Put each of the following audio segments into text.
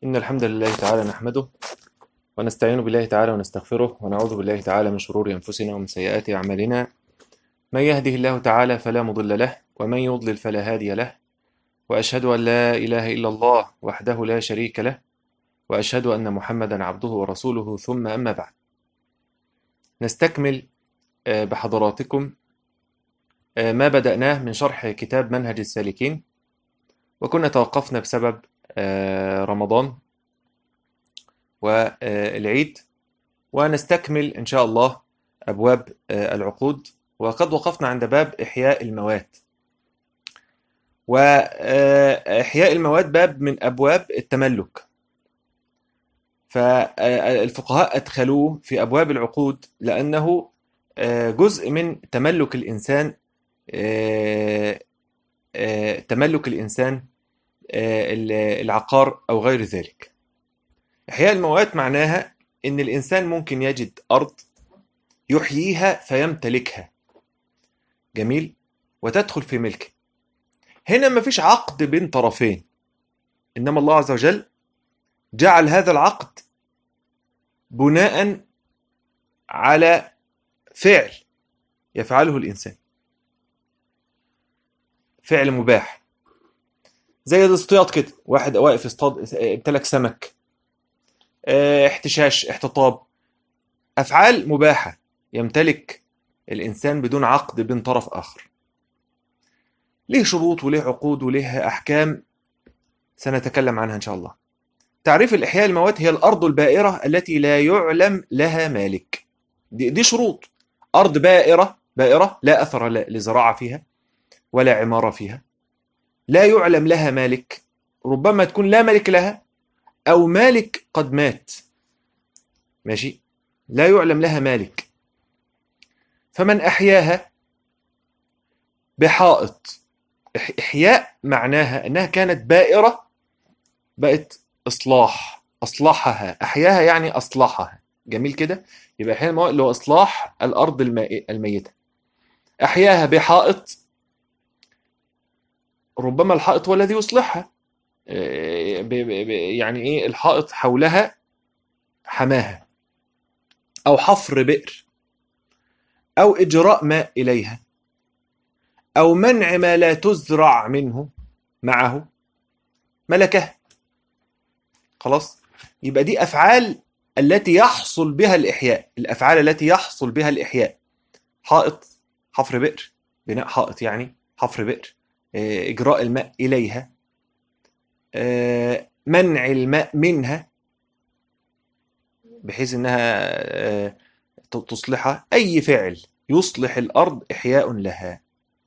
إن الحمد لله تعالى نحمده ونستعين بالله تعالى ونستغفره ونعوذ بالله تعالى من شرور أنفسنا ومن سيئات أعمالنا. من يهده الله تعالى فلا مضل له ومن يضلل فلا هادي له، وأشهد أن لا إله إلا الله وحده لا شريك له، وأشهد أن محمدا عبده ورسوله، ثم أما بعد. نستكمل بحضراتكم ما بدأناه من شرح كتاب منهج السالكين، وكنا توقفنا بسبب رمضان والعيد، ونستكمل إن شاء الله أبواب العقود، وقد وقفنا عند باب إحياء المواد. وإحياء المواد باب من أبواب التملك، فالفقهاء أدخلوه في أبواب العقود لأنه جزء من تملك الإنسان، العقار أو غير ذلك. إحياء المواد معناها إن الإنسان ممكن يجد أرض يحييها فيمتلكها، جميل، وتدخل في ملكه. هنا مفيش عقد بين طرفين، إنما الله عز وجل جعل هذا العقد بناء على فعل يفعله الإنسان، فعل مباح، زي الاصطياد كده، واحد واقف يصطاد امتلك سمك، احتشاش، احتطاب، أفعال مباحة يمتلك الإنسان بدون عقد بين طرف آخر. ليه شروط وليه عقود وليه أحكام سنتكلم عنها إن شاء الله. تعريف الإحياء المواد هي الأرض البائرة التي لا يعلم لها مالك. دي شروط. أرض بائرة لا أثر لزراعة فيها ولا عمارة فيها، لا يعلم لها مالك، ربما تكون لا مالك لها أو مالك قد مات، ماشي، لا يعلم لها مالك. فمن أحياها بحائط، إحياء معناها أنها كانت بائرة بقت أصلحها، أحياها يعني أصلحها، جميل كده. يبقى إحياء المواد اللي هو إصلاح الأرض الميتة. أحياها بحائط، ربما الحائط هو الذي يصلحها، يعني إيه، الحائط حولها حماها، أو حفر بئر، أو إجراء ماء إليها، أو منع ما لا تزرع منه معه ملكه. خلاص، يبقى دي أفعال التي يحصل بها الإحياء، الأفعال التي يحصل بها الإحياء: حائط، حفر بئر، بناء حائط يعني حفر بئر، إجراء الماء إليها، منع الماء منها بحيث أنها تصلحها. أي فعل يصلح الأرض إحياء لها.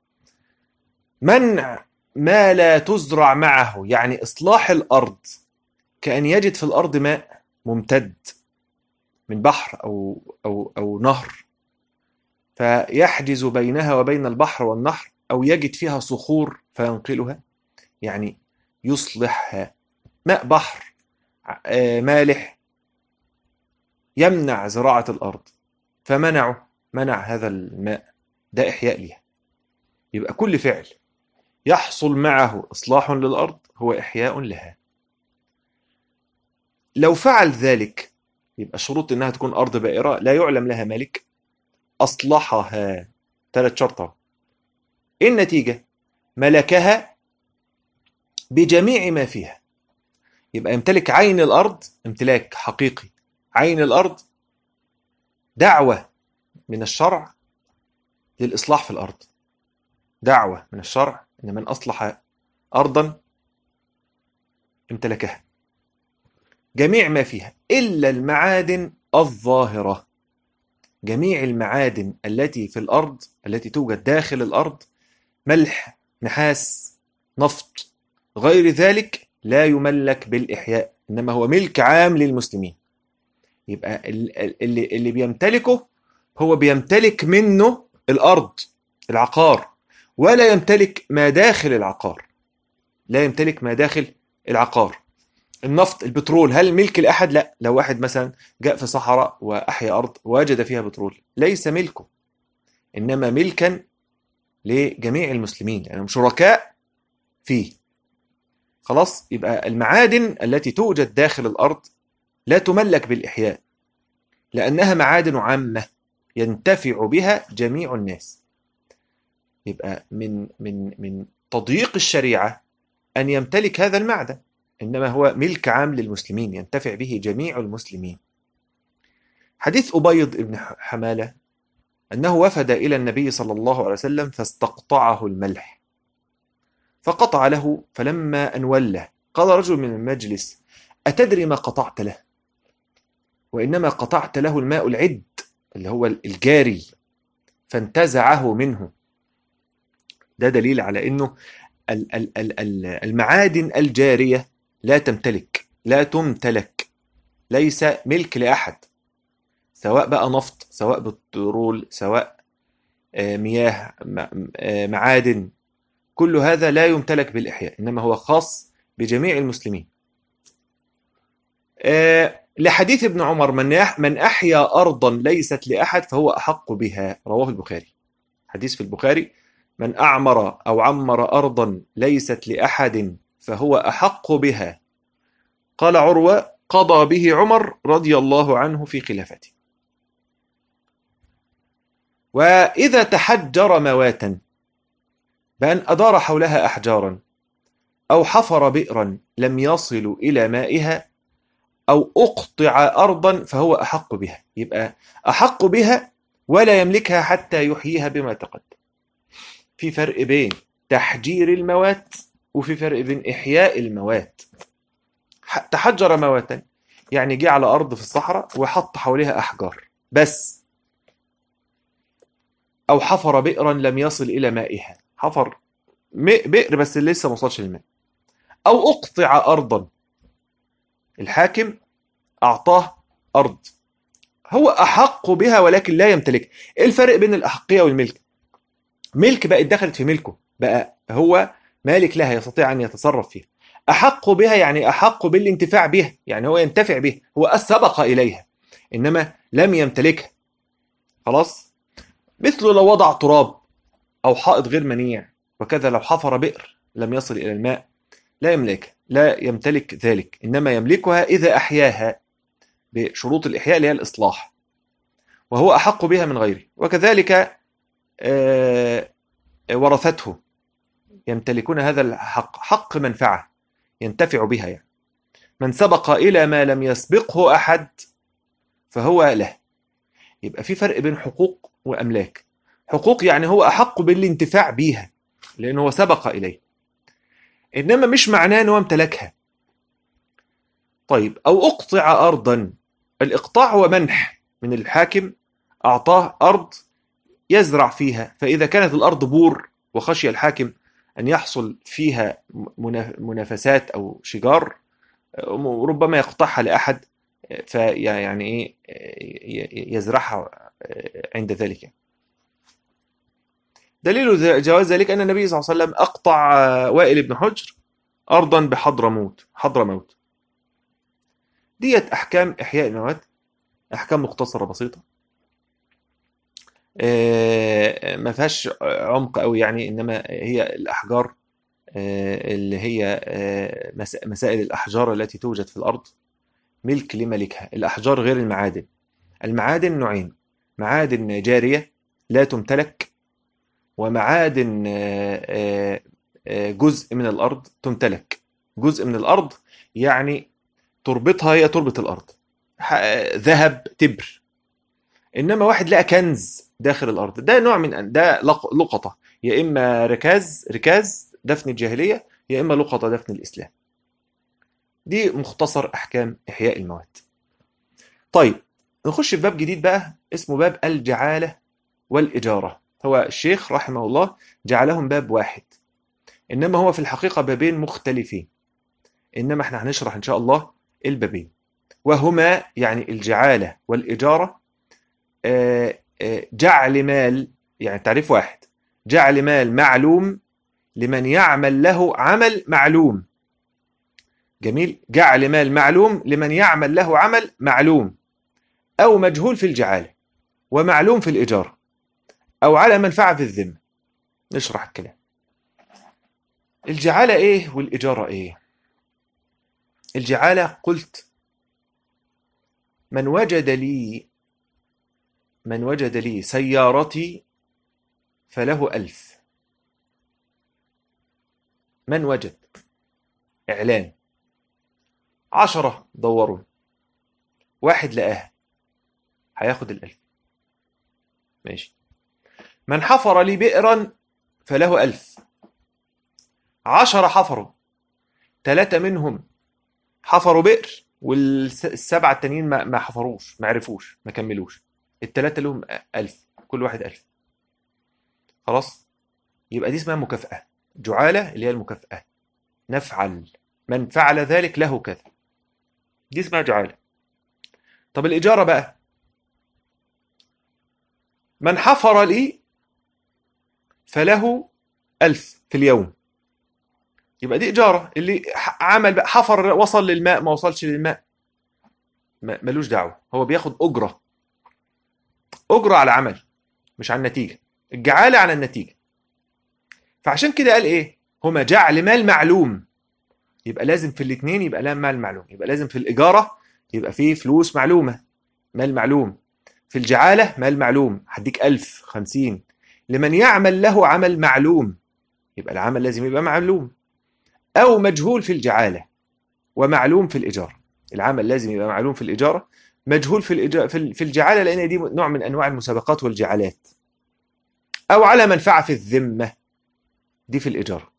منع ما لا تزرع معه، يعني إصلاح الأرض كأن يجد في الأرض ماء ممتد من بحر أو نهر، فيحجز بينها وبين البحر والنهر، أو يجد فيها صخور فينقلها، يعني يصلحها. ماء بحر مالح يمنع زراعة الأرض، منع هذا الماء، ده إحياء لها. يبقى كل فعل يحصل معه إصلاح للأرض هو إحياء لها. لو فعل ذلك يبقى شروط إنها تكون أرض بائرة لا يعلم لها مالك، أصلحها، 3 شرطة. إيه النتيجة؟ ملكها بجميع ما فيها. يبقى يمتلك عين الأرض، امتلاك حقيقي. عين الأرض دعوة من الشرع للإصلاح في الأرض، دعوة من الشرع إن من أصلح أرضا امتلكها، جميع ما فيها إلا المعادن الظاهرة. جميع المعادن التي في الأرض، التي توجد داخل الأرض، ملح، نحاس، نفط، غير ذلك، لا يملك بالإحياء، إنما هو ملك عام للمسلمين. يبقى اللي بيمتلكه هو بيمتلك منه الأرض، العقار، ولا يمتلك ما داخل العقار، لا يمتلك ما داخل العقار. النفط، البترول، هل ملك لأحد؟ لا. لو واحد مثلا جاء في صحراء وأحيا أرض ووجد فيها بترول، ليس ملكه، إنما ملكا لجميع المسلمين، يعني شركاء فيه. خلاص، يبقى المعادن التي توجد داخل الأرض لا تملك بالإحياء، لأنها معادن عامة ينتفع بها جميع الناس. يبقى من تضييق الشريعة أن يمتلك هذا المعدن، إنما هو ملك عام للمسلمين ينتفع به جميع المسلمين. حديث أبيض بن حمالة أنه وفد إلى النبي صلى الله عليه وسلم فاستقطعه الملح، فقطع له، فلما أن وله قال رجل من المجلس: أتدري ما قطعت له؟ وإنما قطعت له الماء العد اللي هو الجاري، فانتزعه منه. ده دليل على أنه المعادن الجارية لا تمتلك، ليس ملك لأحد، سواء بقى نفط، سواء بترول، سواء مياه، معادن، كل هذا لا يمتلك بالإحياء، إنما هو خاص بجميع المسلمين. لحديث ابن عمر: من أحيا أرضا ليست لأحد فهو أحق بها، رواه البخاري. حديث في البخاري: من أعمر أو عمر أرضا ليست لأحد فهو أحق بها. قال عروة: قضى به عمر رضي الله عنه في خلافته. وإذا تحجر مواتا بأن أدار حولها أحجارا، أو حفر بئرا لم يصل إلى مائها، أو أقطع أرضا فهو أحق بها. يبقى أحق بها ولا يملكها حتى يحييها بما تقدم. في فرق بين تحجير الموات وفي فرق بين إحياء الموات. تحجر مواتا يعني جه على أرض في الصحراء وحط حواليها أحجار بس. أو حفر بئرا لم يصل إلى مائها، حفر بئر بس لسه ما وصلش للماء. أو أقطع أرضا، الحاكم أعطاه أرض هو أحق بها ولكن لا يمتلك. إيه الفرق بين الأحقية والملك؟ ملك بقت دخلت في ملكه، بقى هو مالك لها، يستطيع أن يتصرف فيها. أحق بها يعني أحق بالانتفاع بها، يعني هو ينتفع بها، هو سبق إليها إنما لم يمتلكها. خلاص، مثل لو وضع تراب أو حائط غير منيع، وكذا لو حفر بئر لم يصل إلى الماء لا يمتلك ذلك، إنما يملكها إذا أحياها بشروط الإحياء اللي هي الإصلاح، وهو أحق بها من غيره. وكذلك ورثته يمتلكون هذا الحق، حق منفعة ينتفع بها، يعني من سبق إلى ما لم يسبقه أحد فهو له. يبقى في فرق بين حقوق وأملاك. حقوق يعني هو أحق بالانتفاع بيها لأنه هو سبق إليه، إنما مش معناه أنه امتلكها. طيب، أو أقطع أرضا، الإقطاع هو منح من الحاكم، أعطاه أرض يزرع فيها، فإذا كانت الأرض بور وخشي الحاكم أن يحصل فيها منافسات أو شجار، ربما يقطعها لأحد فيعني يزرعها عند ذلك. دليل جواز ذلك أن النبي صلى الله عليه وسلم أقطع وائل بن حجر أرضا حضرموت. ديت أحكام إحياء الموات، أحكام مختصرة بسيطة ما فيهاش عمق قوي يعني، إنما هي الأحجار اللي هي مسائل الأحجار التي توجد في الأرض ملك لملكها. الأحجار غير المعادن. المعادن نوعين: معادن جارية لا تمتلك، ومعادن جزء من الأرض تمتلك. جزء من الأرض يعني تربطها هي تربة الأرض، ذهب، تبر. إنما واحد لقى كنز داخل الأرض، ده نوع من ده لقطة، يا إما ركاز دفن الجاهلية، يا إما لقطة دفن الإسلام. دي مختصر أحكام إحياء الموات. طيب، نخش في باب جديد بقى اسمه باب الجعالة والإجارة. هو الشيخ رحمه الله جعلهم باب واحد، إنما هو في الحقيقة بابين مختلفين، إنما احنا هنشرح إن شاء الله البابين. وهما يعني الجعالة والإجارة جعل مال، يعني تعريف واحد: جعل مال معلوم لمن يعمل له عمل معلوم. جميل، جعل مال معلوم لمن يعمل له عمل معلوم، أو مجهول في الجعالة ومعلوم في الإجارة، أو على منفعة في الذمة. نشرح الكلام. الجعالة إيه والإجارة إيه؟ الجعالة قلت من وجد لي سيارتي فله 1000. من وجد، إعلان، 10 دوروا، واحد لقاها، هياخد 1000. ماشي. من حفر لي بئرا فله 1000. 10 حفروا، 3 منهم حفروا بئر، والسبعة التانيين ما حفروش، ما عرفوش، ما كملوش. ال3 لهم 1000، كل واحد 1000. خلاص، يبقى دي اسمها مكافأة. جعالة اللي هي المكافأة، نفعل، من فعل ذلك له كذا، دي اسمها جعالة. طب الإجارة بقى، من حفر لي فله 1000 في اليوم، يبقى دي إجارة. اللي عمل بقى، حفر، وصل للماء ما وصلش للماء، ملوش دعوة، هو بياخد أجرة، أجرة على عمل، مش على النتيجة. الجعالة على النتيجة. فعشان كده قال إيه؟ هما جعل مال معلوم، يبقى لازم في الاثنين يبقى لها مال معلوم. يبقى لازم في الإجارة يبقى فيه فلوس معلومة، مال معلوم. في الجعالة مال معلوم، هديك 1000، 50. لمن يعمل له عمل معلوم، يبقى العمل لازم يبقى معلوم، أو مجهول في الجعالة ومعلوم في الإجارة. العمل لازم يبقى معلوم في الإجارة، مجهول في الجعالة، لأن دي نوع من أنواع المسابقات والجعالات. أو على منفعة في الذمة، دي في الإجارة.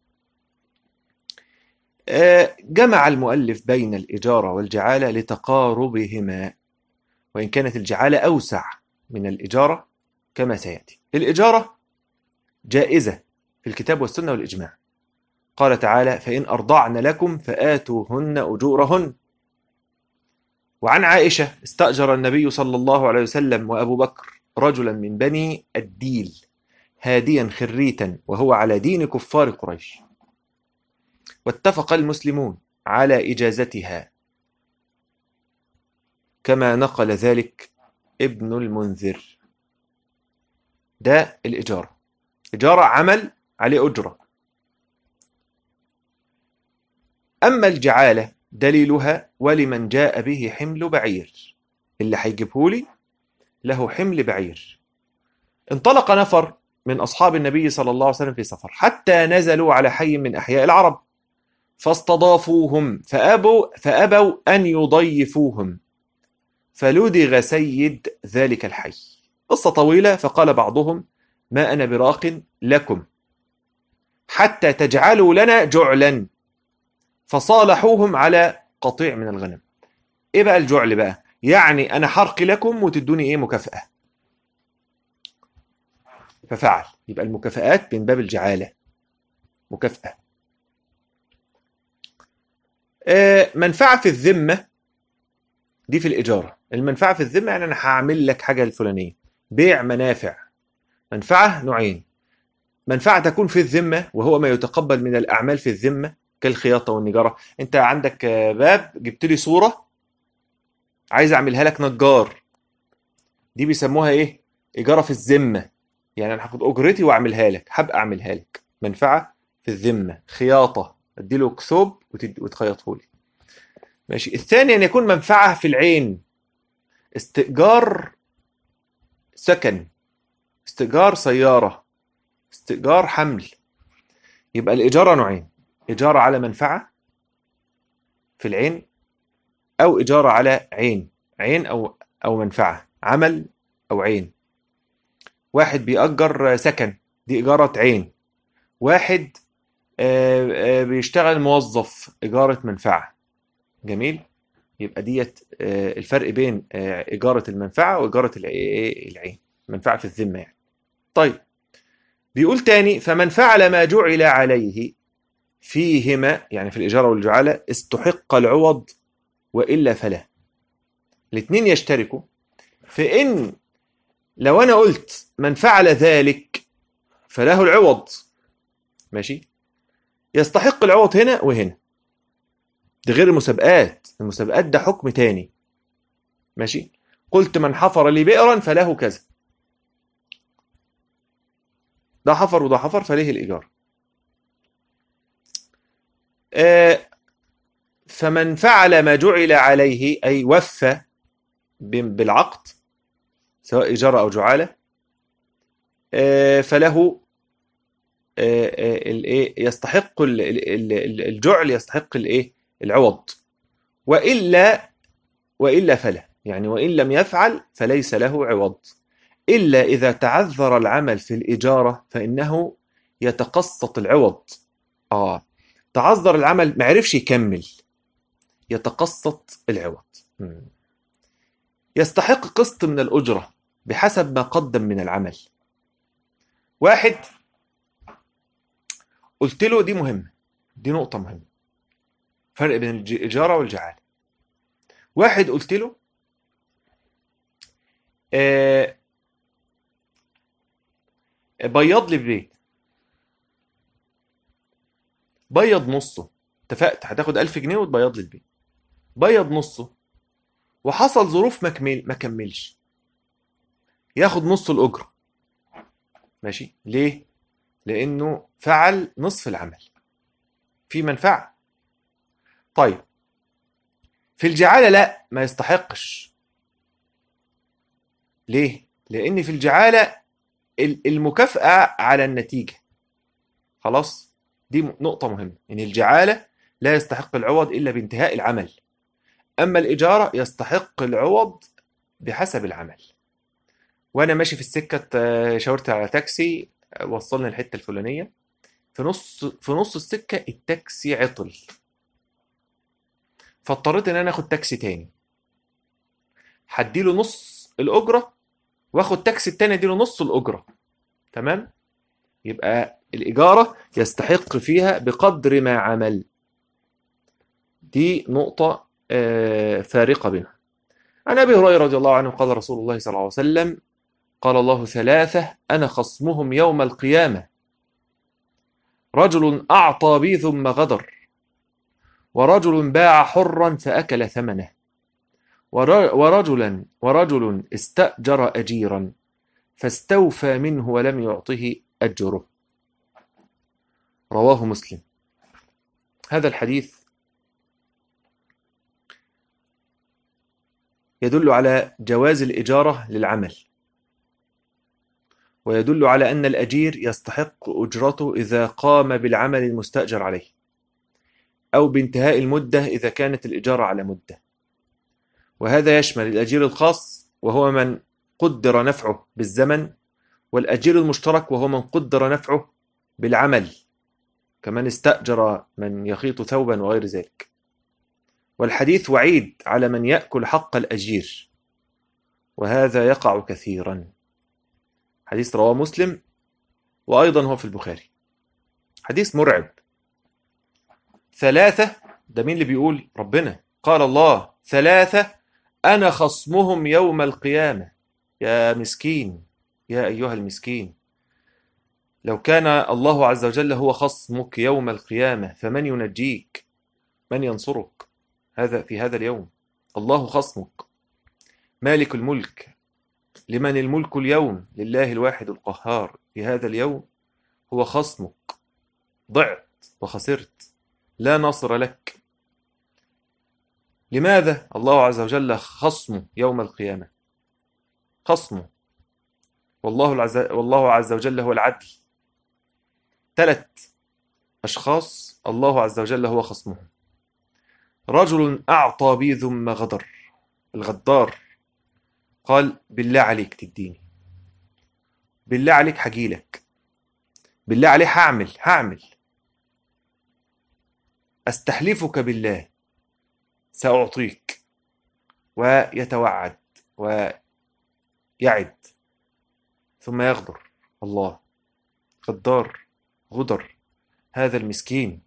جمع المؤلف بين الإجارة والجعالة لتقاربهما، وإن كانت الجعالة أوسع من الإجارة كما سيأتي. الإجارة جائزة في الكتاب والسنة والإجماع. قال تعالى: فإن أرضعن لكم فآتوهن أجورهن. وعن عائشة: استأجر النبي صلى الله عليه وسلم وأبو بكر رجلا من بني الديل هاديا خريتا وهو على دين كفار قريش، واتفق المسلمون على إجازتها، كما نقل ذلك ابن المنذر. ده الإجارة، إجارة عمل عليه أجرة. أما الجعالة دليلها: ولمن جاء به حمل بعير، اللي هيجيبهولي له حمل بعير. انطلق نفر من أصحاب النبي صلى الله عليه وسلم في سفر، حتى نزلوا على حي من أحياء العرب، فاستضافوهم فأبوا أن يضيفوهم، فلدغ سيد ذلك الحي. قصة طويلة. فقال بعضهم: ما أنا براق لكم حتى تجعلوا لنا جعلا، فصالحوهم على قطيع من الغنم. إيه بقى الجعل بقى؟ يعني أنا حرق لكم وتدوني إيه؟ مكافأة. ففعل. يبقى المكافآت من باب الجعالة، مكافأة. منفعة في الذمة، دي في الإجارة. المنفعة في الذمة يعني أنا هعمل لك حاجة الفلانية، بيع منافع. منفعة نوعين: منفعة تكون في الذمة وهو ما يتقبل من الأعمال في الذمة كالخياطة والنجارة. أنت عندك باب، جبت لي صورة عايز أعملها لك نجار، دي بيسموها إيه؟ إجارة في الذمة. يعني أنا هاخد أجرتي وأعملها لك، هبقى أعملها لك. منفعة في الذمة. خياطة، أديله ثوب وتخيطه لي. ماشي. الثاني أن يكون منفعة في العين: استئجار سكن، استئجار سيارة، استئجار حمل. يبقى الإجارة نوعين: إجارة على منفعة في العين، أو إجارة على عين أو منفعة، عمل أو عين. واحد بيأجر سكن، دي إجارة عين. واحد بيشتغل موظف، إجارة منفعة. جميل. يبقى ديت الفرق بين إجارة المنفعة وإجارة العين، منفعة في الذمة يعني. طيب، بيقول تاني: فمن فعل ما جعل عليه فيهما، يعني في الإجارة والجعالة، استحق العوض وإلا فلا. الاثنين يشتركوا في إن لو أنا قلت من فعل ذلك فله العوض، ماشي، يستحق العوض هنا وهنا. ده غير المسابقات. المسابقات ده حكم تاني. ماشي. قلت من حفر لي بئرا فله كذا، ده حفر وده حفر، فليه الإيجار. فمن فعل ما جعل عليه أي وفى بالعقد سواء إجارة أو جعالة فله يستحق الجعل، يستحق العوض. وإلا فلا، يعني وإن لم يفعل فليس له عوض، إلا إذا تعذر العمل في الإجارة فإنه يتقسط العوض. تعذر العمل ما عرفش يكمل، يتقسط العوض. يستحق قسط من الأجرة بحسب ما قدم من العمل. واحد قلت له، دي مهمة، دي نقطة مهمة، فرق بين الإجارة والجعالة. واحد قلت له بيض لي البيت، بيض نصه، اتفقت هتاخد 1000 جنيه وتبيض لي البيت، بيض نصه وحصل ظروف ما كملش، ياخد نص الأجرة. ماشي، ليه؟ لأنه فعل نصف العمل في منفعة. طيب في الجعالة لا، ما يستحقش. ليه؟ لأن في الجعالة المكافأة على النتيجة. خلاص، دي نقطة مهمة، إن الجعالة لا يستحق العوض إلا بانتهاء العمل، أما الإجارة يستحق العوض بحسب العمل. وأنا ماشي في السكة شاورت على تاكسي وصلني الحتة الفلانية، في نص السكة التاكسي عطل، فاضطريت إن أنا آخد تاكسي تاني، هديله نص الأجرة واخد تاكسي التاني اديله نص الأجرة. تمام؟ يبقى الإجارة يستحق فيها بقدر ما عمل. دي نقطة فارقة بينها. عن أبي هريرة رضي الله عنه قال رسول الله صلى الله عليه وسلم: قال الله ثلاثة أنا خصمهم يوم القيامة: رجل أعطى بي ثم غدر، ورجل باع حرا فأكل ثمنه، ورجل استأجر أجيرا فاستوفى منه ولم يعطه أجره. رواه مسلم. هذا الحديث يدل على جواز الإجارة للعمل، ويدل على أن الأجير يستحق أجرته إذا قام بالعمل المستأجر عليه، أو بانتهاء المدة إذا كانت الإجارة على مدة. وهذا يشمل الأجير الخاص وهو من قدر نفعه بالزمن، والأجير المشترك وهو من قدر نفعه بالعمل، كمن استأجر من يخيط ثوبا وغير ذلك. والحديث وعيد على من يأكل حق الأجير، وهذا يقع كثيرا. حديث رواه مسلم، وأيضا هو في البخاري. حديث مرعب. ثلاثة، ده مين اللي بيقول؟ ربنا. قال الله ثلاثة أنا خصمهم يوم القيامة. يا مسكين، يا أيها المسكين، لو كان الله عز وجل هو خصمك يوم القيامة فمن ينجيك؟ من ينصرك في هذا اليوم؟ الله خصمك، مالك الملك، لمن الملك اليوم؟ لله الواحد القهار. في هذا اليوم هو خصمك، ضعت وخسرت، لا ناصر لك. لماذا الله عز وجل خصمه يوم القيامة؟ خصمه، والله عز وجل هو العدل. 3 أشخاص الله عز وجل هو خصمهم: رجل أعطى بي ثم غدر. الغدار قال بالله عليك تديني، بالله عليك هجيلك، بالله عليك هعمل، أستحلفك بالله سأعطيك، ويتوعد ويعد ثم يغدر. الله غدار، غدر، هذا المسكين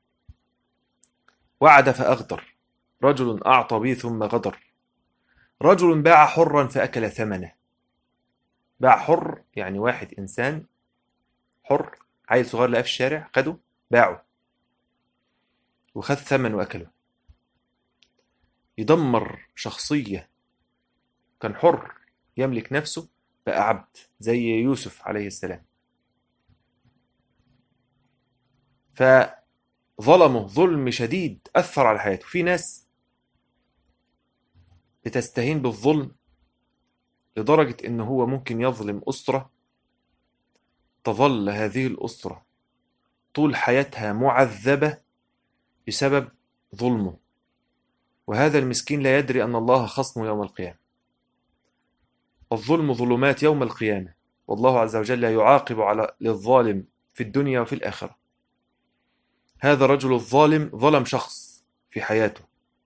وعد فأغدر. رجل أعطى بي ثم غدر. رجل باع حرا فأكل ثمنه. باع حر يعني واحد إنسان حر، عيل صغير لقاه في الشارع خده باعه وخذ ثمن وأكله. يدمر شخصية، كان حر يملك نفسه بقى عبد زي يوسف عليه السلام. ظلمه ظلم شديد أثر على حياته. في ناس بتستهين بالظلم لدرجة إن هو ممكن يظلم أسرة، تظل هذه الأسرة طول حياتها معذبة بسبب ظلمه، وهذا المسكين لا يدري أن الله خصمه يوم القيامة. الظلم ظلمات يوم القيامة، والله عز وجل يعاقب على للظالم في الدنيا وفي الآخرة. هذا الرجل الظالم ظلم شخص في حياته،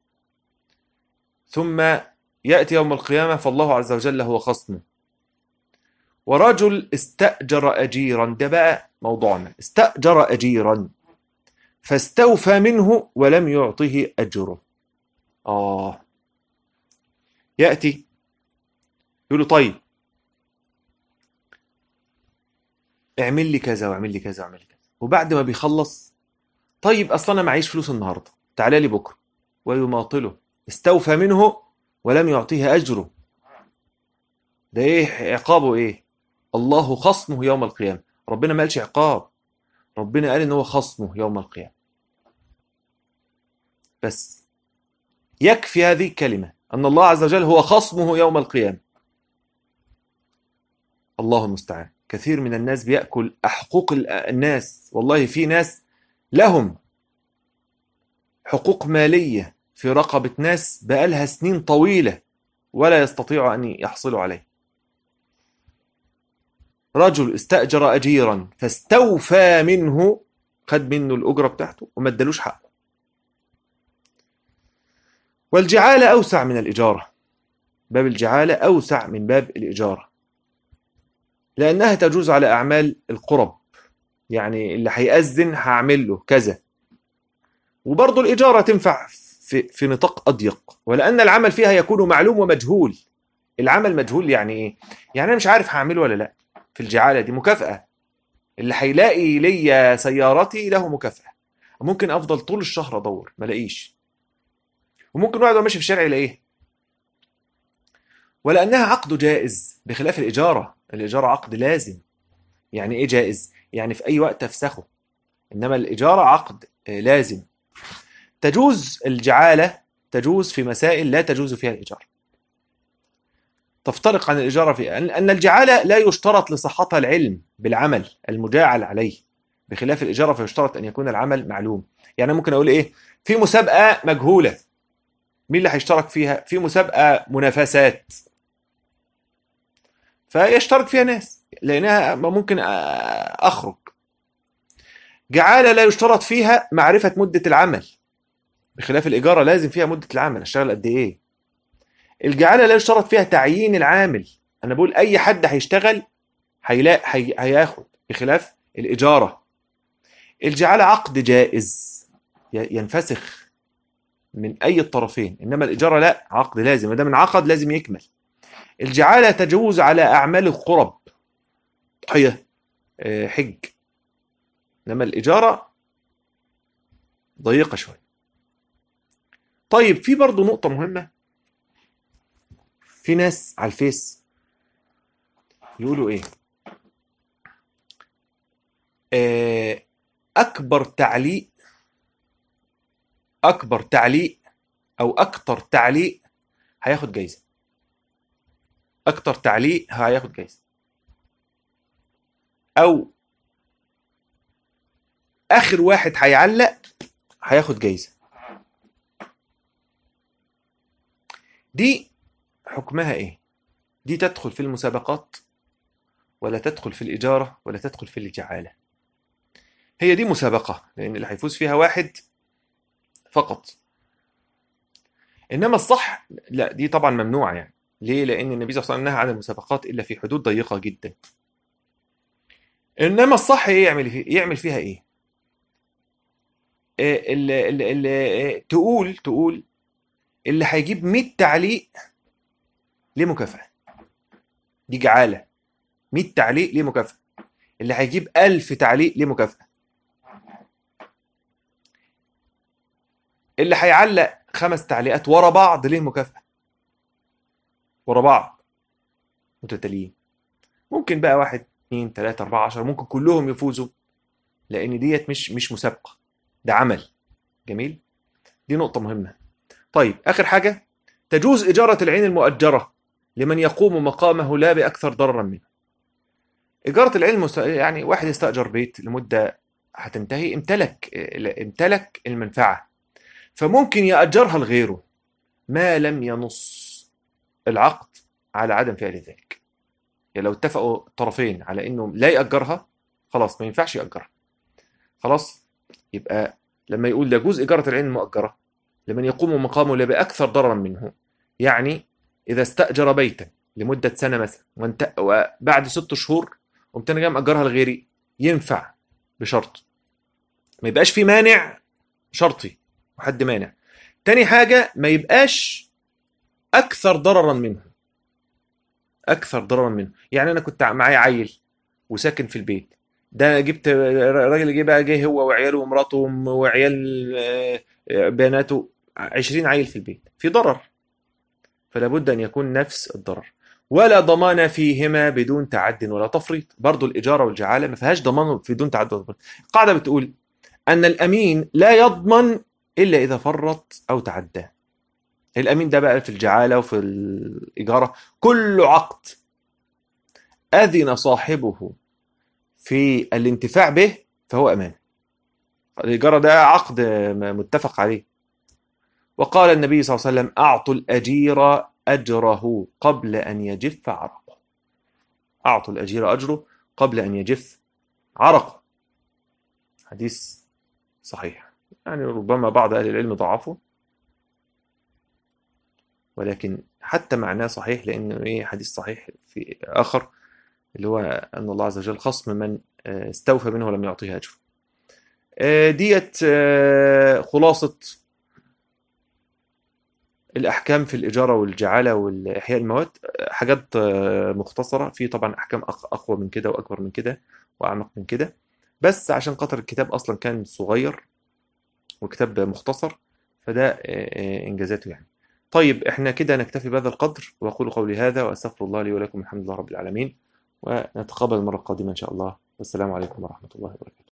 ثم يأتي يوم القيامة فالله عز وجل هو خصمه. ورجل استأجر أجيرا، ده بقى موضوعنا، استأجر أجيرا فاستوفى منه ولم يعطه أجره. يأتي يقول له طيب اعمل لي كذا واعمل لي كذا واعمل لي كذا، وبعد ما بيخلص طيب اصلا انا معيش فلوس النهارده، تعالى لي بكره، ويماطله. استوفى منه ولم يعطيه اجره. ده ايه عقابه؟ ايه؟ الله خصمه يوم القيامه. ربنا ما قالش عقاب، ربنا قال ان هو خصمه يوم القيامه. بس يكفي هذه الكلمه ان الله عز وجل هو خصمه يوم القيامه. الله المستعان. كثير من الناس بيأكل حقوق الناس. والله في ناس لهم حقوق مالية في رقبة ناس بقالها سنين طويلة ولا يستطيع أن يحصلوا عليه. رجل استأجر أجيرا فاستوفى منه، خد منه الأجرة بتاعته وما ادالوش حقه. والجعالة أوسع من الإجارة، باب الجعالة أوسع من باب الإجارة، لأنها تجوز على أعمال القرب، يعني اللي هيأذن هعمل له كذا. وبرضه الإجارة تنفع في نطاق أضيق، ولأن العمل فيها يكون معلوم ومجهول. العمل مجهول يعني إيه؟ يعني أنا مش عارف هعمله ولا لأ. في الجعالة دي مكافأة، اللي هيلاقي ليا سيارتي له مكافأة. ممكن أفضل طول الشهر أدور ما لاقيش، وممكن واحد ماشي في الشارع يلاقيه. ولأنها عقد جائز بخلاف الإجارة. الإجارة عقد لازم. يعني إيه جائز؟ يعني في أي وقت أفسخه، إنما الإجارة عقد لازم. تجوز الجعالة، تجوز في مسائل لا تجوز فيها الإجارة. تفترق عن الإجارة في أن الجعالة لا يشترط لصحتها العلم بالعمل المجاعل عليه، بخلاف الإجارة فيشترط أن يكون العمل معلوم. يعني ممكن أقول إيه؟ في مسابقة مجهولة، مين اللي هيشترك فيها؟ في مسابقة منافسات فيشترك فيها ناس لأنها ممكن أخرج. جعالة لا يشترط فيها معرفة مدة العمل، بخلاف الإجارة لازم فيها مدة العمل، أشتغل قد إيه. الجعالة لا يشترط فيها تعيين العامل، أنا بقول أي حد هيشتغل هياخد، بخلاف الإجارة. الجعالة عقد جائز ينفسخ من أي الطرفين، إنما الإجارة لا، عقد لازم، ما دام انعقد لازم يكمل. الجعالة تجوز على أعمال القرب، ضحية، حج، إنما الإجارة ضيقة شوية. طيب في برضو نقطة مهمة، في ناس على الفيس يقولوا إيه؟ أكبر تعليق أو أكتر تعليق هياخد جايزة. أكتر تعليق هياخد جايزة، أو آخر واحد هيعلق هياخد جايزة. دي حكمها إيه؟ دي تدخل في المسابقات ولا تدخل في الإجارة ولا تدخل في الجعالة؟ هي دي مسابقة، لأن اللي هيفوز فيها واحد فقط. إنما الصح لا، دي طبعا ممنوعة. يعني ليه؟ لأن النبي صلى الله عليه وسلم نهى عن المسابقات إلا في حدود ضيقة جدا. إنما الصح إيه؟ يعمل فيها إيه؟ تقول اللي هيجيب 100 تعليق ليه مكافأة. دي جعالة. 100 تعليق ليه مكافأة. اللي هيجيب 1000 تعليق ليه مكافأة. اللي هيعلق 5 تعليقات ورا بعض ليه مكافأة. ورا بعض متتاليين. ممكن بقى 1 2 3 4 10، ممكن كلهم يفوزوا، لأن ديت مش مسابقة. ده عمل. جميل. دي نقطة مهمة. طيب آخر حاجة، تجوز إجارة العين المؤجرة لمن يقوم مقامه لا بأكثر ضررا منه. إيجارة العين يعني واحد يستأجر بيت لمدة هتنتهي، امتلك المنفعة، فممكن يأجرها لغيره ما لم ينص العقد على عدم فعل ذلك. يعني لو اتفقوا الطرفين على انه لا يأجرها، خلاص ما ينفعش يأجرها. خلاص. يبقى لما يقول يجوز إيجارة العين المؤجرة لمن يقوم مقامه لا بأكثر ضررا منه، يعني إذا استأجر بيتا لمدة سنة مثلا وبعد 6 شهور قمت أنا جاي مأجرها لغيري، ينفع بشرط ما يبقاش في مانع شرطي وحد مانع. تاني حاجة ما يبقاش أكثر ضررا منه. أكثر ضررا منه يعني أنا كنت معايا عيل وساكن في البيت ده، جبت راجل جه بقى، جه هو وعياله ومراته وعيال بناته، 20 عيل في البيت، في ضرر، فلا بد أن يكون نفس الضرر. ولا ضمان فيهما بدون تعد ولا تفريط. برضو الإجارة والجعالة ما فيهاش ضمان بدون تعد ولا تفريط. القاعدة بتقول أن الأمين لا يضمن إلا إذا فرط أو تعدى. الأمين ده بقى في الجعالة وفي الإجارة كل عقد أذن صاحبه في الانتفاع به فهو أمان. الإجارة ده عقد متفق عليه. وقال النبي صلى الله عليه وسلم أعطوا الأجير أجره قبل أن يجف عرقه. أعطوا الأجير أجره قبل أن يجف عرقه. حديث صحيح، يعني ربما بعض أهل العلم ضعفه، ولكن حتى معناه صحيح، لأنه إيه حديث صحيح في آخر اللي هو أن الله عز وجل خصم من استوفى منه ولم يعطيه أجره. ديت خلاصة الأحكام في الإجارة والجعالة والإحياء المواد. حاجات مختصرة، في طبعا أحكام أقوى من كده وأكبر من كده وأعمق من كده، بس عشان خاطر الكتاب أصلا كان صغير وكتاب مختصر فده إنجازاته يعني. طيب احنا كده نكتفي بهذا القدر، وأقول قولي هذا وأستغفر الله لي ولكم، الحمد لله رب العالمين، ونتقابل المرة القادمة إن شاء الله. والسلام عليكم ورحمة الله وبركاته.